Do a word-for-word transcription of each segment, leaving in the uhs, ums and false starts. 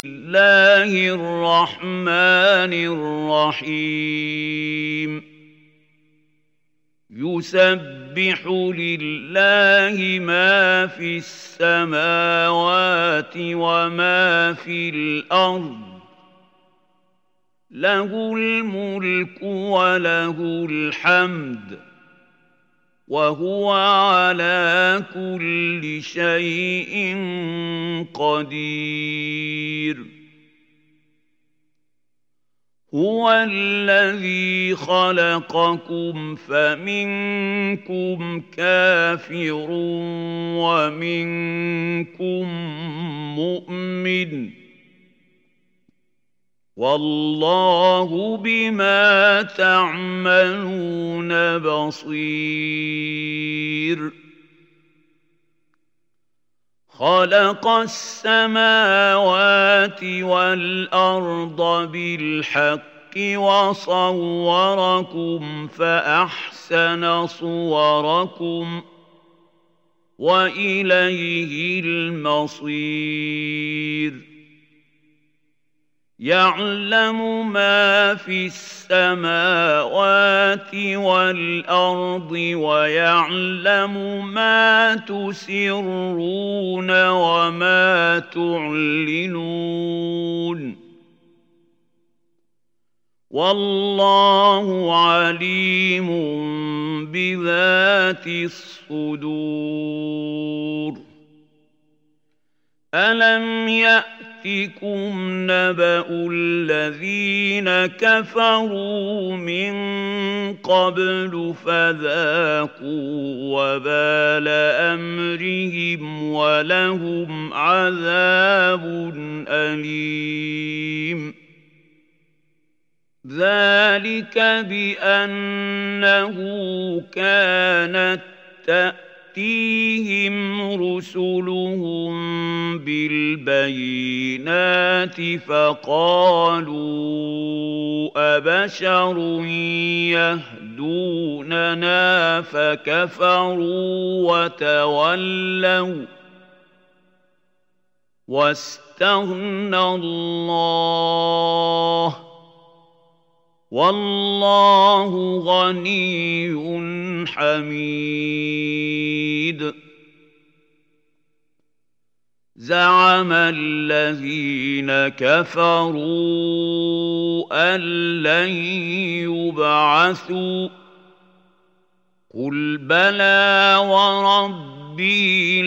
الله الرحمن الرحيم يسبح لله ما في السماوات وما في الأرض له الملك وله الحمد وهو على كل شيء قدير هو الذي خلقكم فمنكم كافر ومنكم مؤمن والله بما تعملون بصير خلق السماوات والأرض بالحق وصوركم فأحسن صوركم وإليه المصير يعلم ما في السماوات والأرض ويعلم ما تسرون وما تعلنون والله عليم بذات الصدور ألم يأتكم نبأ الذين كفروا من قبل فذاقوا وبال أمرهم ولهم عذاب أليم ذلك بأنه كانت تأتيهم رسلهم بالبينات فقالوا أبشر يهدوننا فكفروا وتولوا واستغنى الله والله غني حميد زعم الذين كفروا أن لن يبعثوا قل بلى وربي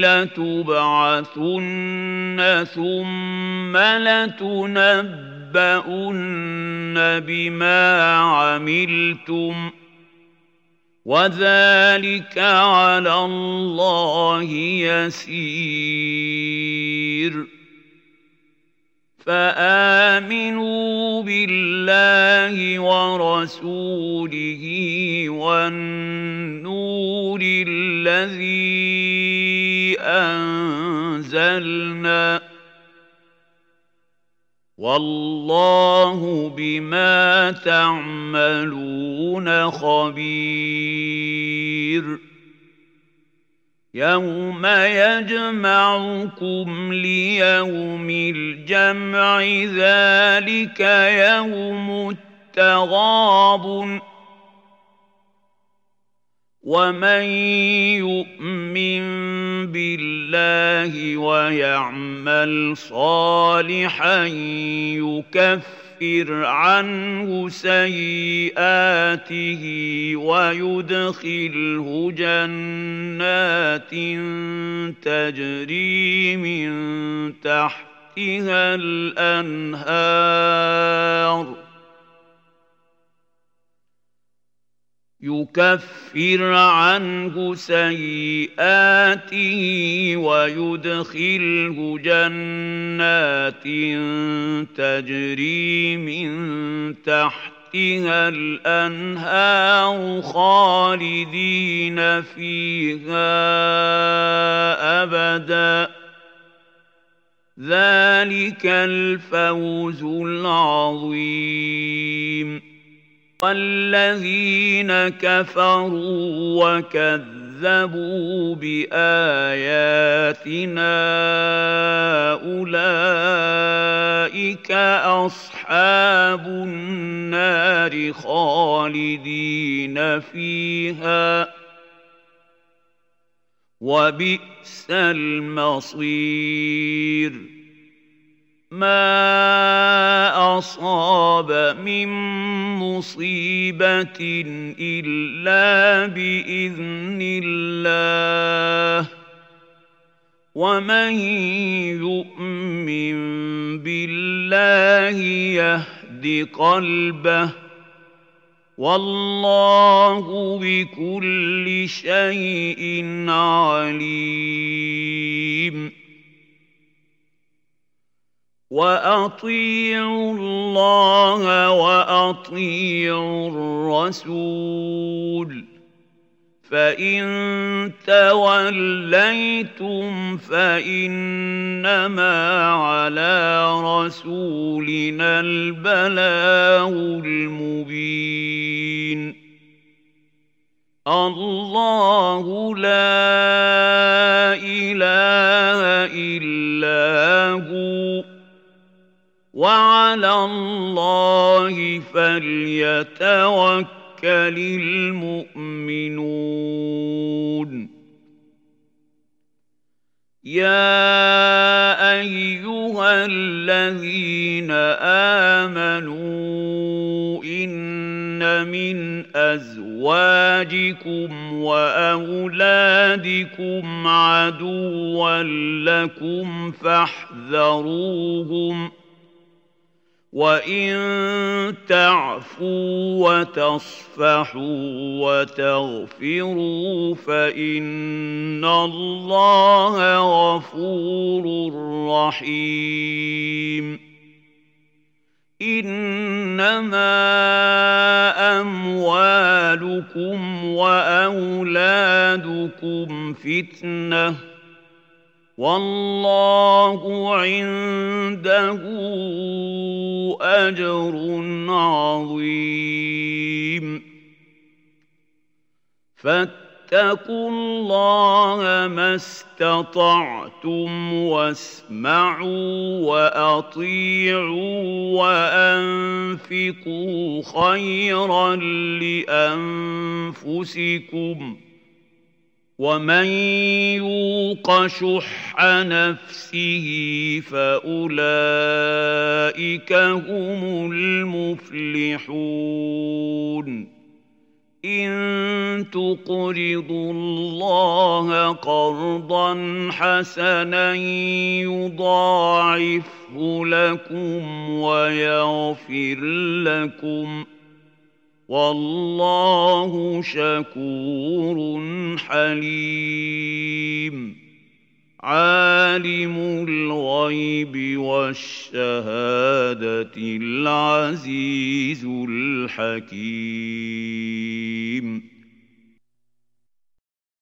لتبعثن ثم لتنبؤن تُنَبَّؤُنَّ بِمَا عَمِلْتُمْ وَذَلِكَ عَلَى اللَّهِ يَسِيرٌ فآمنوا بالله ورسوله والنور الذي أنزلنا والله بما تعملون خبير يوم يجمعكم ليوم الجمع ذلك يوم التغابن ومن يؤمن بالله ويعمل صالحا يكفر عنه سيئاته ويدخله جنات تجري من تحتها الأنهار يكفر عنه سيئاته ويدخله جنات تجري من تحتها الأنهار خالدين فيها أبدا ذلك الفوز العظيم والذين كفروا وكذبوا كذبوا بآياتنا أولئك أصحاب النار خالدين فيها وبئس المصير ما أصاب من مصيبة إلا بإذن الله ومن يؤمن بالله يهد قلبه والله بكل شيء عليم وأطيعوا الله وأطيعوا الرسول فإن توليتم فإنما على رسولنا البلاغ المبين الله لا إله إلا هو وعلى الله فليتوكل المؤمنون يا أيها الذين آمنوا إن من أزواجكم وأولادكم عدوا لكم فاحذروهم وإن تعفوا وتصفحوا وتغفروا فإن الله غفور رحيم إنما أموالكم وأولادكم فتنة والله عنده أجر عظيم فاتقوا الله ما استطعتم واسمعوا وأطيعوا وأنفقوا خيرا لأنفسكم ومن يوق شح نفسه فأولئك هم المفلحون إن تقرضوا الله قرضا حسنا يضاعفه لكم ويغفر لكم والله شكور حليم عالم الغيب والشهادة العزيز الحكيم